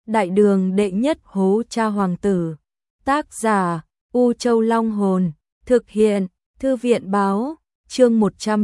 Đại đường đệ nhất hố cha hoàng tử. Tác giả U Châu Long Hồn. Thực hiện Thư viện Báo. Chương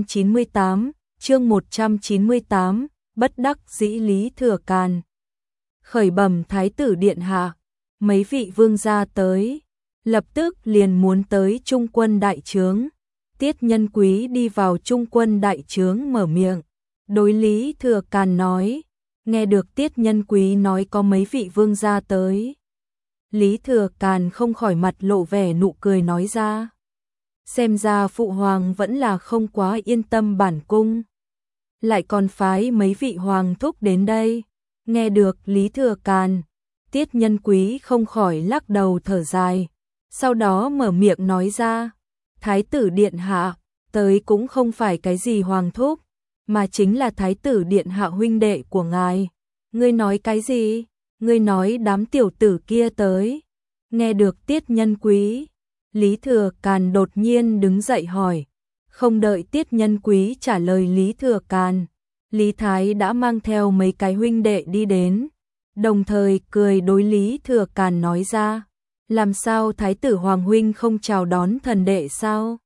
198, bất đắc dĩ Lý Thừa Càn. Khởi bẩm Thái tử điện hạ, mấy vị vương gia tới, lập tức liền muốn tới trung quân đại trướng. Tiết Nhân Quý đi vào trung quân đại trướng mở miệng, đối Lý Thừa Càn nói, nghe được Tiết Nhân Quý nói có mấy vị vương gia tới. Lý Thừa Càn không khỏi mặt lộ vẻ nụ cười nói ra, xem ra phụ hoàng vẫn là không quá yên tâm bản cung, lại còn phái mấy vị hoàng thúc đến đây. Nghe được Lý Thừa Càn, Tiết Nhân Quý không khỏi lắc đầu thở dài, sau đó mở miệng nói ra, Thái tử điện hạ, tới cũng không phải cái gì hoàng thúc, mà chính là Thái tử điện hạ huynh đệ của ngài. Ngươi nói cái gì? Ngươi nói đám tiểu tử kia tới. Nghe được Tiết Nhân Quý, Lý Thừa Càn đột nhiên đứng dậy hỏi, không đợi Tiết Nhân Quý trả lời Lý Thừa Càn, Lý Thái đã mang theo mấy cái huynh đệ đi đến, đồng thời cười đối Lý Thừa Càn nói ra, làm sao Thái tử Hoàng huynh không chào đón thần đệ sao?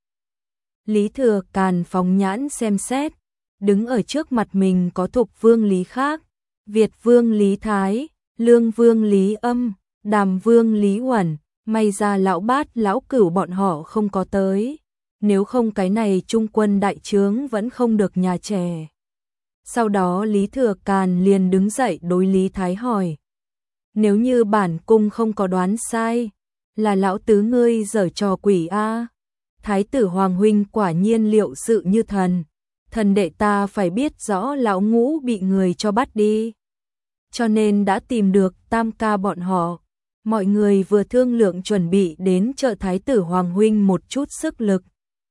Lý Thừa Càn phóng nhãn xem xét, đứng ở trước mặt mình có Thục Vương Lý Khác, Việt Vương Lý Thái, Lương Vương Lý Âm, Đàm Vương Lý Uẩn, may ra lão bát lão cửu bọn họ không có tới, nếu không cái này trung quân đại trướng vẫn không được nhà trẻ. Sau đó Lý Thừa Càn liền đứng dậy đối Lý Thái hỏi, nếu như bản cung không có đoán sai, là lão tứ ngươi giở trò quỷ a? Thái tử Hoàng huynh quả nhiên liệu sự như thần, thần đệ ta phải biết rõ lão ngũ bị người cho bắt đi, cho nên đã tìm được tam ca bọn họ. Mọi người vừa thương lượng chuẩn bị đến trợ Thái tử Hoàng huynh một chút sức lực.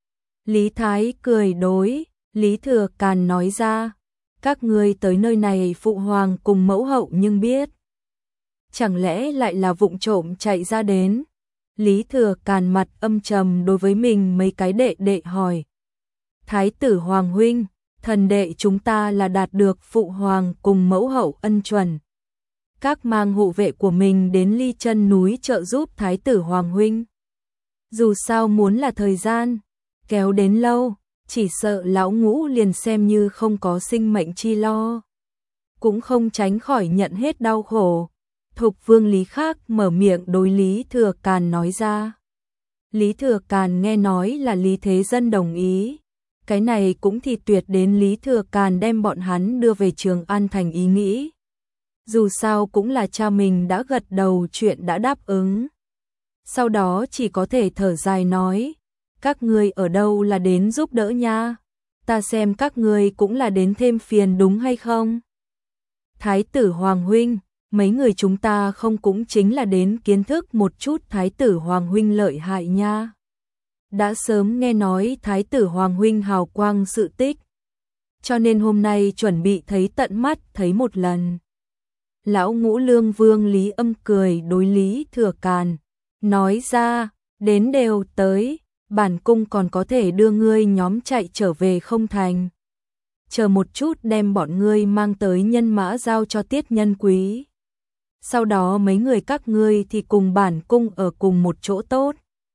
Lý Thái cười đối Lý Thừa Càn nói ra, các ngươi tới nơi này phụ hoàng cùng mẫu hậu nhưng biết, chẳng lẽ lại là vụng trộm chạy ra đến? Lý Thừa Càn mặt âm trầm đối với mình mấy cái đệ đệ hỏi, Thái tử Hoàng huynh, thần đệ chúng ta là đạt được phụ hoàng cùng mẫu hậu ân chuẩn, các mang hộ vệ của mình đến Ly Chân núi trợ giúp Thái tử Hoàng huynh. Dù sao muốn là thời gian kéo đến lâu, chỉ sợ lão ngũ liền xem như không có sinh mệnh chi lo, cũng không tránh khỏi nhận hết đau khổ. Thục Vương Lý Khác mở miệng đối Lý Thừa Càn nói ra. Lý Thừa Càn nghe nói là Lý Thế Dân đồng ý, cái này cũng thì tuyệt đến Lý Thừa Càn đem bọn hắn đưa về Trường An thành ý nghĩ. Dù sao cũng là cha mình đã gật đầu chuyện đã đáp ứng. Sau đó chỉ có thể thở dài nói, các ngươi ở đâu là đến giúp đỡ nha, ta xem các ngươi cũng là đến thêm phiền đúng hay không? Thái tử Hoàng huynh, mấy người chúng ta không cũng chính là đến kiến thức một chút Thái tử Hoàng huynh lợi hại nha. Đã sớm nghe nói Thái tử Hoàng huynh hào quang sự tích, cho nên hôm nay chuẩn bị thấy tận mắt thấy một lần. Lão ngũ Lương Vương Lý Âm cười đối Lý Thừa Càn, nói ra, đến đều tới, bản cung còn có thể đưa ngươi nhóm chạy trở về không thành. Chờ một chút đem bọn ngươi mang tới nhân mã giao cho Tiết Nhân Quý. Sau đó mấy người các ngươi thì cùng bản cung ở cùng một chỗ tốt.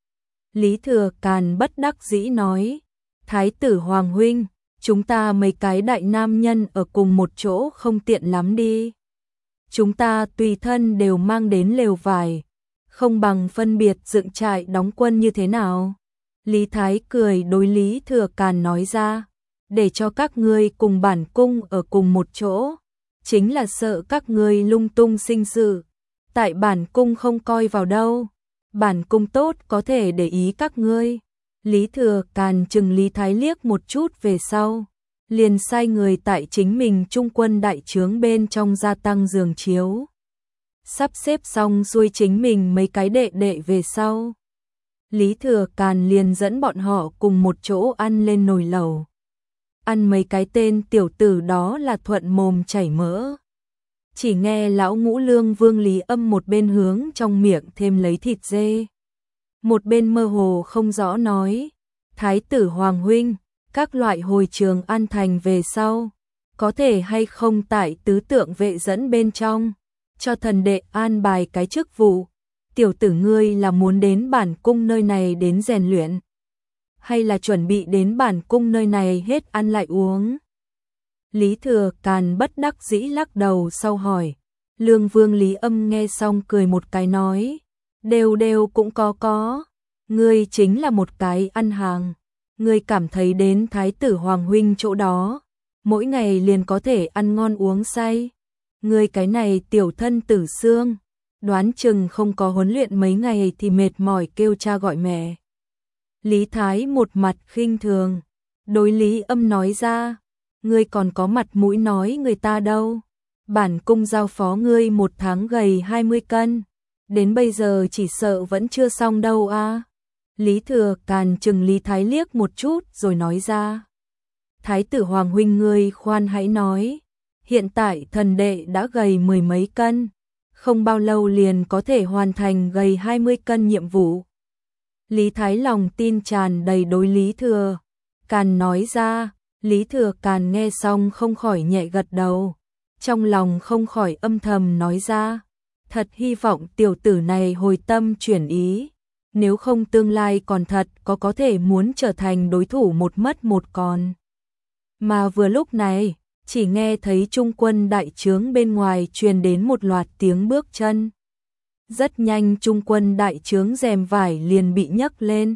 Lý Thừa Càn bất đắc dĩ nói, Thái tử Hoàng huynh, chúng ta mấy cái đại nam nhân ở cùng một chỗ không tiện lắm đi. Chúng ta tùy thân đều mang đến lều vải, không bằng phân biệt dựng trại đóng quân như thế nào? Lý Thái cười đối Lý Thừa Càn nói ra, để cho các ngươi cùng bản cung ở cùng một chỗ, chính là sợ các ngươi lung tung sinh sự, tại bản cung không coi vào đâu, bản cung tốt có thể để ý các ngươi. Lý Thừa Càn chừng Lý Thái liếc một chút về sau, liền sai người tại chính mình trung quân đại trướng bên trong gia tăng giường chiếu. Sắp xếp xong xuôi chính mình mấy cái đệ đệ về sau, Lý Thừa Càn liền dẫn bọn họ cùng một chỗ ăn lên nồi lẩu. Ăn mấy cái tên tiểu tử đó là thuận mồm chảy mỡ. Chỉ nghe lão ngũ Lương Vương Lý Âm một bên hướng trong miệng thêm lấy thịt dê, một bên mơ hồ không rõ nói, Thái tử Hoàng huynh, các loại hồi Trường An thành về sau, có thể hay không tại tứ tượng vệ dẫn bên trong, cho thần đệ an bài cái chức vụ. Tiểu tử ngươi là muốn đến bản cung nơi này đến rèn luyện, hay là chuẩn bị đến bản cung nơi này hết ăn lại uống? Lý Thừa Càn bất đắc dĩ lắc đầu sau hỏi. Lương Vương Lý Âm nghe xong cười một cái nói, đều đều cũng có. Ngươi chính là một cái ăn hàng. Ngươi cảm thấy đến Thái tử Hoàng huynh chỗ đó, mỗi ngày liền có thể ăn ngon uống say. Ngươi cái này tiểu thân tử xương, đoán chừng không có huấn luyện mấy ngày thì mệt mỏi kêu cha gọi mẹ. Lý Thái một mặt khinh thường, đối Lý Âm nói ra, ngươi còn có mặt mũi nói người ta đâu. Bản cung giao phó ngươi 1 tháng gầy 20 cân, đến bây giờ chỉ sợ vẫn chưa xong đâu a. Lý Thừa Càn chừng Lý Thái liếc một chút rồi nói ra. Thái tử Hoàng huynh ngươi khoan hãy nói, hiện tại thần đệ đã gầy 10 mấy cân, không bao lâu liền có thể hoàn thành gầy 20 cân nhiệm vụ. Lý Thái lòng tin tràn đầy đối Lý Thừa Càn nói ra. Lý Thừa Càn nghe xong không khỏi nhẹ gật đầu, trong lòng không khỏi âm thầm nói ra, thật hy vọng tiểu tử này hồi tâm chuyển ý, nếu không tương lai còn thật có thể muốn trở thành đối thủ một mất một còn. Mà vừa lúc này, chỉ nghe thấy trung quân đại trướng bên ngoài truyền đến một loạt tiếng bước chân. Rất nhanh trung quân đại trướng rèm vải liền bị nhấc lên.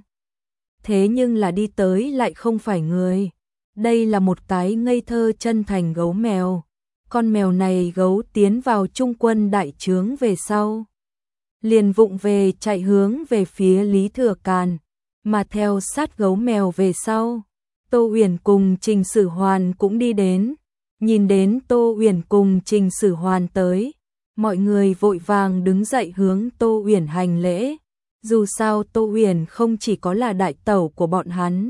Thế nhưng là đi tới lại không phải người. Đây là một cái ngây thơ chân thành gấu mèo. Con mèo này gấu tiến vào trung quân đại trướng về sau, liền vụng về chạy hướng về phía Lý Thừa Càn, mà theo sát gấu mèo về sau, Tô Uyển cùng Trình Sử Hoàn cũng đi đến. Nhìn đến Tô Uyển cùng Trình Sử Hoàn tới, mọi người vội vàng đứng dậy hướng Tô Uyển hành lễ. Dù sao Tô Uyển không chỉ có là đại tẩu của bọn hắn,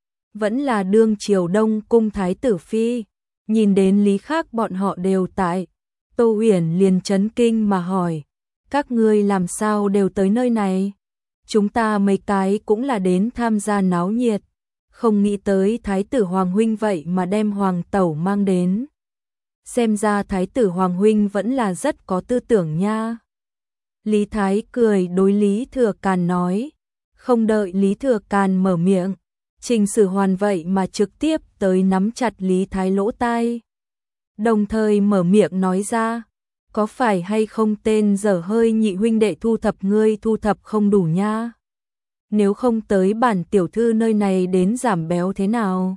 vẫn là đương triều Đông cung thái tử phi. Nhìn đến Lý Khác bọn họ đều tại, Tô Uyển liền chấn kinh mà hỏi, các ngươi làm sao đều tới nơi này? Chúng ta mấy cái cũng là đến tham gia náo nhiệt, không nghĩ tới Thái tử Hoàng huynh vậy mà đem Hoàng tẩu mang đến. Xem ra Thái tử Hoàng huynh vẫn là rất có tư tưởng nha. Lý Thái cười đối Lý Thừa Càn nói, không đợi Lý Thừa Càn mở miệng, Trình Sử Hoàn vậy mà trực tiếp tới nắm chặt Lý Thái lỗ tai, đồng thời mở miệng nói ra, có phải hay không tên dở hơi nhị huynh đệ thu thập ngươi thu thập không đủ nha? Nếu không tới bản tiểu thư nơi này đến giảm béo thế nào?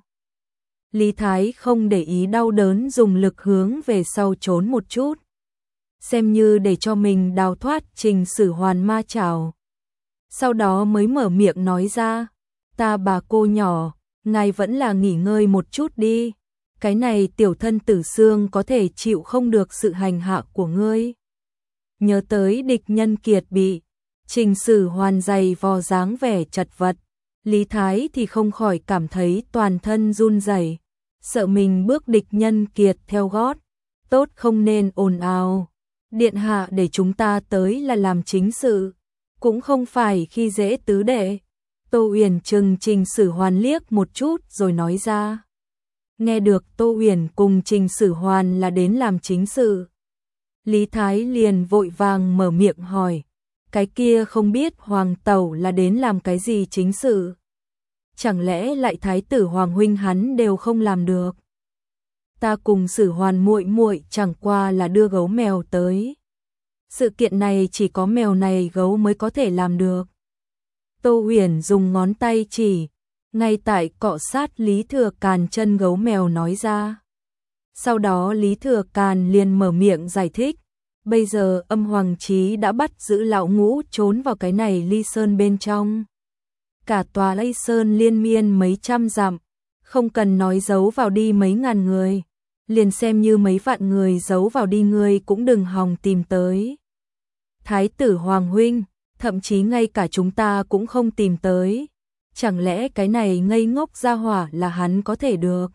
Lý Thái không để ý đau đớn dùng lực hướng về sau trốn một chút, xem như để cho mình đào thoát Trình Sử Hoàn ma chảo. Sau đó mới mở miệng nói ra, ta bà cô nhỏ, ngài vẫn là nghỉ ngơi một chút đi, cái này tiểu thân tử xương có thể chịu không được sự hành hạ của ngươi. Nhớ tới địch nhân kiệt bị Trình Sử Hoàn dày vò dáng vẻ chật vật, Lý Thái thì không khỏi cảm thấy toàn thân run rẩy, sợ mình bước địch nhân kiệt theo gót, tốt không nên ồn ào. Điện hạ để chúng ta tới là làm chính sự, cũng không phải khi dễ tứ đệ. Tô Uyển chừng Trình Sử Hoàn liếc một chút rồi nói ra. Nghe được Tô Uyển cùng Trình Sử Hoàn là đến làm chính sự, Lý Thái liền vội vàng mở miệng hỏi, cái kia không biết Hoàng tẩu là đến làm cái gì chính sự? Chẳng lẽ lại Thái tử Hoàng huynh hắn đều không làm được? Ta cùng Sử Hoàn muội muội chẳng qua là đưa gấu mèo tới. Sự kiện này chỉ có mèo này gấu mới có thể làm được. Tô Uyển dùng ngón tay chỉ, ngay tại cọ sát Lý Thừa Càn chân gấu mèo nói ra. Sau đó Lý Thừa Càn liền mở miệng giải thích, bây giờ Âm Hoàng Chí đã bắt giữ lão ngũ trốn vào cái này Ly Sơn bên trong. Cả tòa Ly Sơn liên miên mấy trăm dặm, không cần nói giấu vào đi mấy ngàn người, liền xem như mấy vạn người giấu vào đi người cũng đừng hòng tìm tới. Thái tử Hoàng huynh, thậm chí ngay cả chúng ta cũng không tìm tới, chẳng lẽ cái này ngây ngốc gia hỏa là hắn có thể được?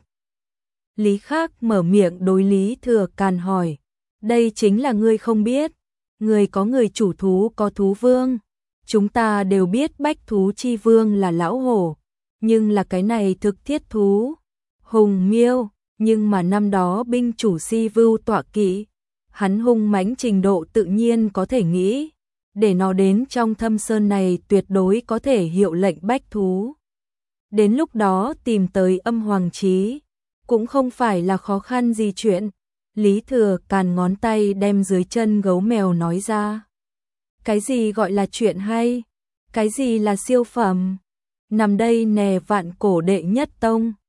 Lý Khác mở miệng đối Lý Thừa Càn hỏi, đây chính là ngươi không biết, người có người chủ thú có thú vương, chúng ta đều biết bách thú chi vương là lão hổ, nhưng là cái này thực thiết thú, hùng miêu, nhưng mà năm đó binh chủ Si Vưu tọa kỵ, hắn hung mãnh trình độ tự nhiên có thể nghĩ, để nó đến trong thâm sơn này tuyệt đối có thể hiệu lệnh bách thú. Đến lúc đó tìm tới Âm Hoàng Chí, cũng không phải là khó khăn gì chuyện. Lý Thừa Càn ngón tay đem dưới chân gấu mèo nói ra. Cái gì gọi là chuyện hay? Cái gì là siêu phẩm? Nằm đây nè Vạn Cổ đệ nhất tông.